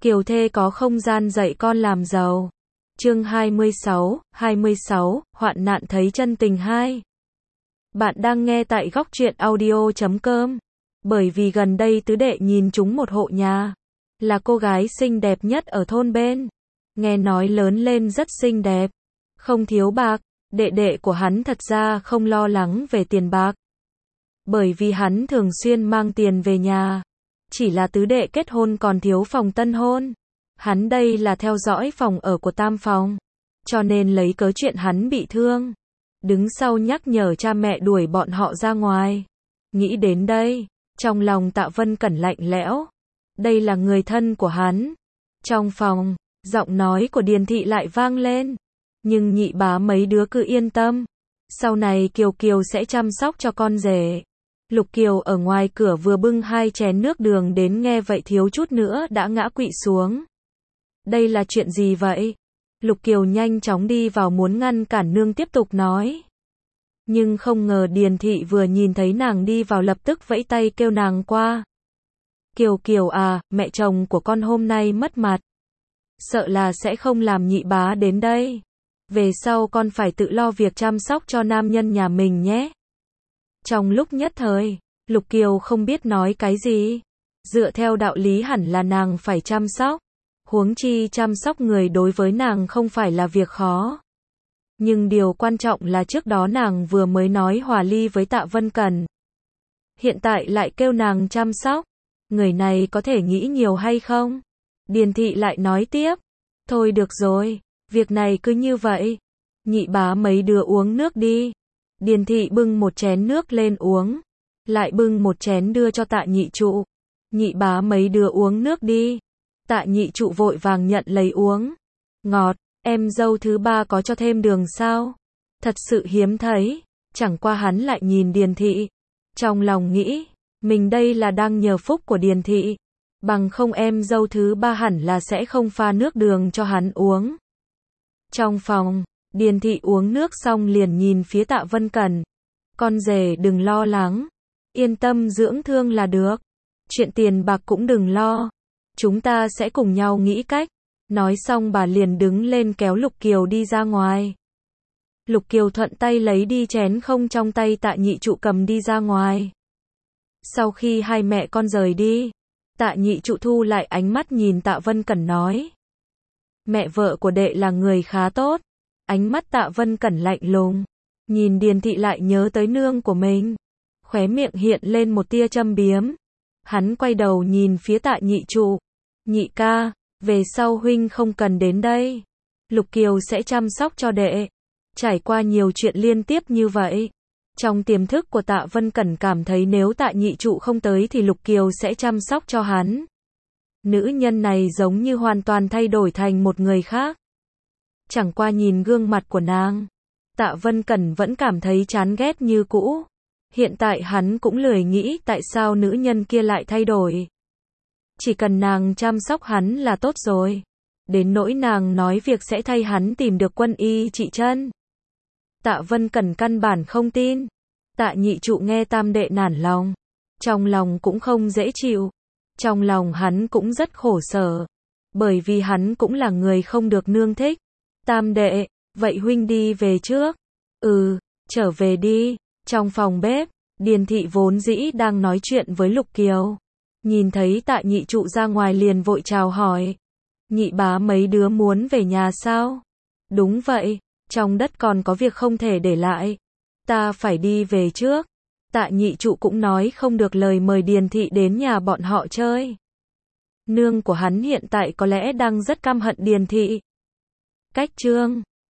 Kiều thê có không gian dạy con làm giàu. Chương 26, hoạn nạn thấy chân tình 2. Bạn đang nghe tại góc truyện audio.com. Bởi vì gần đây tứ đệ nhìn trúng một hộ nhà, là cô gái xinh đẹp nhất ở thôn bên. Nghe nói lớn lên rất xinh đẹp, không thiếu bạc, đệ đệ của hắn thật ra không lo lắng về tiền bạc. Bởi vì hắn thường xuyên mang tiền về nhà. Chỉ là tứ đệ kết hôn còn thiếu phòng tân hôn. Hắn đây là theo dõi phòng ở của tam phòng. Cho nên lấy cớ chuyện hắn bị thương, đứng sau nhắc nhở cha mẹ đuổi bọn họ ra ngoài. Nghĩ đến đây, trong lòng Tạ Vân Cẩn lạnh lẽo. Đây là người thân của hắn. Trong phòng, giọng nói của Điền Thị lại vang lên. Nhưng nhị bá mấy đứa cứ yên tâm. Sau này Kiều Kiều sẽ chăm sóc cho con rể. Lục Kiều ở ngoài cửa vừa bưng 2 chén nước đường đến nghe vậy thiếu chút nữa đã ngã quỵ xuống. Đây là chuyện gì vậy? Lục Kiều nhanh chóng đi vào muốn ngăn cản nương tiếp tục nói. Nhưng không ngờ Điền Thị vừa nhìn thấy nàng đi vào lập tức vẫy tay kêu nàng qua. Kiều Kiều à, mẹ chồng của con hôm nay mất mặt. Sợ là sẽ không làm nhị bá đến đây. Về sau con phải tự lo việc chăm sóc cho nam nhân nhà mình nhé. Trong lúc nhất thời, Lục Kiều không biết nói cái gì. Dựa theo đạo lý hẳn là nàng phải chăm sóc. Huống chi chăm sóc người đối với nàng không phải là việc khó. Nhưng điều quan trọng là trước đó nàng vừa mới nói hòa ly với Tạ Vân Cẩn. Hiện tại lại kêu nàng chăm sóc. Người này có thể nghĩ nhiều hay không? Điền Thị lại nói tiếp. Thôi được rồi, việc này cứ như vậy. Nhị bá mấy đứa uống nước đi. Điền Thị bưng một chén nước lên uống. Lại bưng một chén đưa cho Tạ Nhị Trụ. Nhị bá mấy đứa uống nước đi. Tạ Nhị Trụ vội vàng nhận lấy uống. Ngọt, em dâu thứ ba có cho thêm đường sao? Thật sự hiếm thấy. Chẳng qua hắn lại nhìn Điền Thị. Trong lòng nghĩ, mình đây là đang nhờ phúc của Điền Thị. Bằng không em dâu thứ ba hẳn là sẽ không pha nước đường cho hắn uống. Trong phòng, Điền Thị uống nước xong liền nhìn phía Tạ Vân Cẩn. Con rể đừng lo lắng. Yên tâm dưỡng thương là được. Chuyện tiền bạc cũng đừng lo. Chúng ta sẽ cùng nhau nghĩ cách. Nói xong bà liền đứng lên kéo Lục Kiều đi ra ngoài. Lục Kiều thuận tay lấy đi chén không trong tay Tạ Nhị Trụ cầm đi ra ngoài. Sau khi hai mẹ con rời đi, Tạ Nhị Trụ thu lại ánh mắt nhìn Tạ Vân Cẩn nói. Mẹ vợ của đệ là người khá tốt. Ánh mắt Tạ Vân Cẩn lạnh lùng. Nhìn Điền Thị lại nhớ tới nương của mình. Khóe miệng hiện lên một tia châm biếm. Hắn quay đầu nhìn phía Tạ Nhị Trụ. Nhị ca, về sau huynh không cần đến đây. Lục Kiều sẽ chăm sóc cho đệ. Trải qua nhiều chuyện liên tiếp như vậy. Trong tiềm thức của Tạ Vân Cẩn cảm thấy nếu Tạ Nhị Trụ không tới thì Lục Kiều sẽ chăm sóc cho hắn. Nữ nhân này giống như hoàn toàn thay đổi thành một người khác. Chẳng qua nhìn gương mặt của nàng, Tạ Vân Cẩn vẫn cảm thấy chán ghét như cũ. Hiện tại hắn cũng lười nghĩ tại sao nữ nhân kia lại thay đổi. Chỉ cần nàng chăm sóc hắn là tốt rồi. Đến nỗi nàng nói việc sẽ thay hắn tìm được quân y trị chân. Tạ Vân Cẩn căn bản không tin. Tạ Nhị Trụ nghe tam đệ nản lòng. Trong lòng cũng không dễ chịu. Trong lòng hắn cũng rất khổ sở. Bởi vì hắn cũng là người không được nương thích. Tam đệ, vậy huynh đi về trước. Trở về đi. Trong phòng bếp, Điền Thị vốn dĩ đang nói chuyện với Lục Kiều. Nhìn thấy Tạ Nhị Trụ ra ngoài liền vội chào hỏi. Nhị bá mấy đứa muốn về nhà sao? Đúng vậy, trong đất còn có việc không thể để lại. Ta phải đi về trước. Tạ Nhị Trụ cũng nói không được lời mời Điền Thị đến nhà bọn họ chơi. Nương của hắn hiện tại có lẽ đang rất căm hận Điền Thị. Cách chương